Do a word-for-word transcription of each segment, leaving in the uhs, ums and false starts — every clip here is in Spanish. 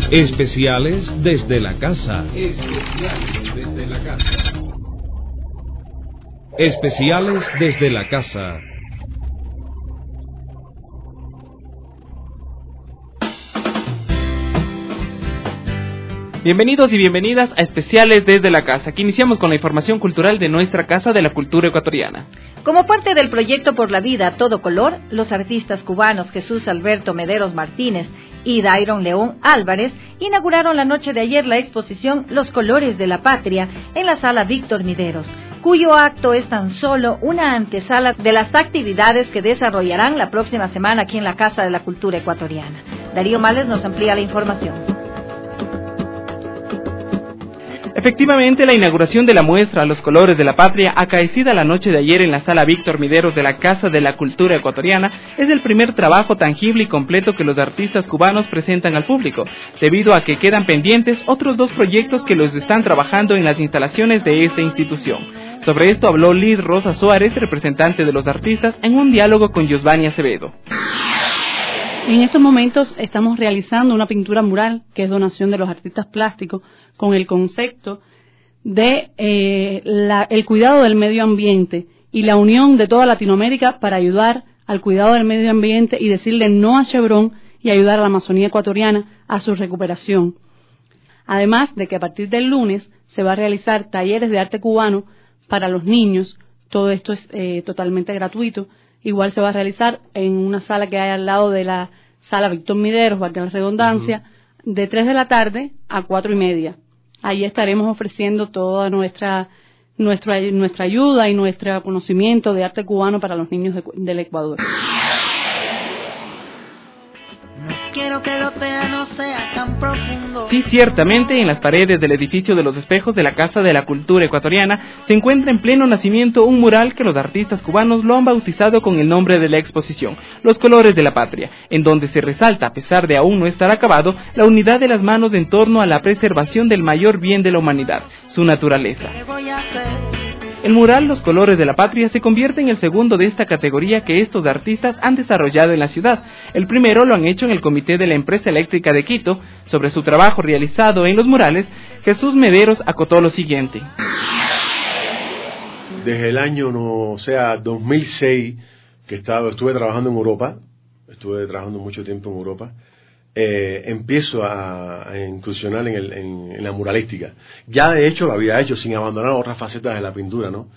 Especiales desde la casa. Especiales desde la casa. Especiales desde la casa. Bienvenidos y bienvenidas a Especiales desde la casa. Aquí iniciamos con la información cultural de nuestra Casa de la Cultura Ecuatoriana. Como parte del proyecto Por la Vida a Todo Color, los artistas cubanos Jesús Alberto Mederos Martínez y Dairon León Álvarez inauguraron la noche de ayer la exposición Los Colores de la Patria en la Sala Víctor Mederos, cuyo acto es tan solo una antesala de las actividades que desarrollarán la próxima semana aquí en la Casa de la Cultura Ecuatoriana. Darío Males nos amplía la información. Efectivamente, la inauguración de la muestra Los Colores de la Patria, acaecida la noche de ayer en la Sala Víctor Mederos de la Casa de la Cultura Ecuatoriana, es el primer trabajo tangible y completo que los artistas cubanos presentan al público, debido a que quedan pendientes otros dos proyectos que los están trabajando en las instalaciones de esta institución. Sobre esto habló Liz Rosa Suárez, representante de los artistas, en un diálogo con Yosvani Acevedo. En estos momentos estamos realizando una pintura mural, que es donación de los artistas plásticos, con el concepto de eh, la, el cuidado del medio ambiente y la unión de toda Latinoamérica para ayudar al cuidado del medio ambiente y decirle no a Chevron y ayudar a la Amazonía ecuatoriana a su recuperación. Además de que a partir del lunes se va a realizar talleres de arte cubano para los niños, todo esto es eh, totalmente gratuito. Igual se va a realizar en una sala que hay al lado de la Sala Víctor Mederos, valga la redundancia, uh-huh. de tres de la tarde a cuatro y media. Ahí estaremos ofreciendo toda nuestra nuestra nuestra ayuda y nuestro conocimiento de arte cubano para los niños de, del Ecuador. Quiero que el océano sea tan profundo. Sí, ciertamente, en las paredes del edificio de los espejos de la Casa de la Cultura Ecuatoriana se encuentra en pleno nacimiento un mural que los artistas cubanos lo han bautizado con el nombre de la exposición, Los Colores de la Patria, en donde se resalta, a pesar de aún no estar acabado, la unidad de las manos en torno a la preservación del mayor bien de la humanidad, su naturaleza. ¿Qué voy a hacer? El mural Los Colores de la Patria se convierte en el segundo de esta categoría que estos artistas han desarrollado en la ciudad. El primero lo han hecho en el comité de la Empresa Eléctrica de Quito. Sobre su trabajo realizado en los murales, Jesús Mederos acotó lo siguiente. Desde el año, no, o sea, dos mil seis, que estaba, estuve trabajando en Europa, estuve trabajando mucho tiempo en Europa, eh, empiezo a, a incursionar en, el, en, en la muralística. Ya de hecho lo había hecho sin abandonar otras facetas de la pintura, ¿no?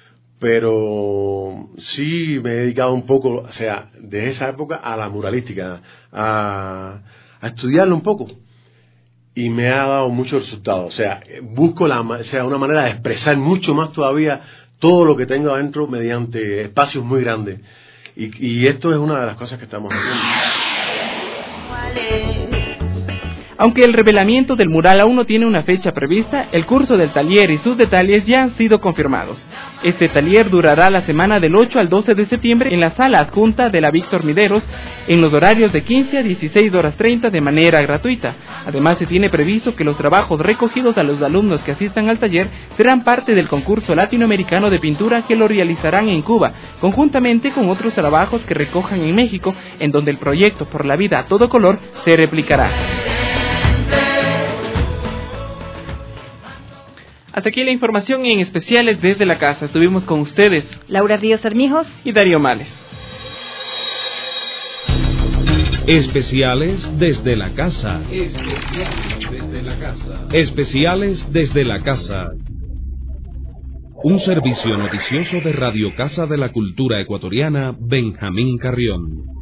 Pero sí me he dedicado un poco, o sea, desde esa época a la muralística, a, a estudiarlo un poco. Y me ha dado muchos resultados. O sea, busco la, o sea, una manera de expresar mucho más todavía todo lo que tengo adentro mediante espacios muy grandes. Y, y esto es una de las cosas que estamos haciendo. Aunque el revelamiento del mural aún no tiene una fecha prevista, el curso del taller y sus detalles ya han sido confirmados. Este taller durará la semana del ocho al doce de septiembre en la sala adjunta de la Víctor Mederos, en los horarios de quince a dieciséis horas treinta de manera gratuita. Además, se tiene previsto que los trabajos recogidos a los alumnos que asistan al taller serán parte del concurso latinoamericano de pintura que lo realizarán en Cuba, conjuntamente con otros trabajos que recojan en México, en donde el proyecto Por la Vida a Todo Color se replicará. Hasta aquí la información en Especiales desde la casa. Estuvimos con ustedes Laura Ríos Armijos y Darío Males. Especiales desde la casa. Especiales desde la casa. Especiales desde la casa. Un servicio noticioso de Radio Casa de la Cultura Ecuatoriana, Benjamín Carrión.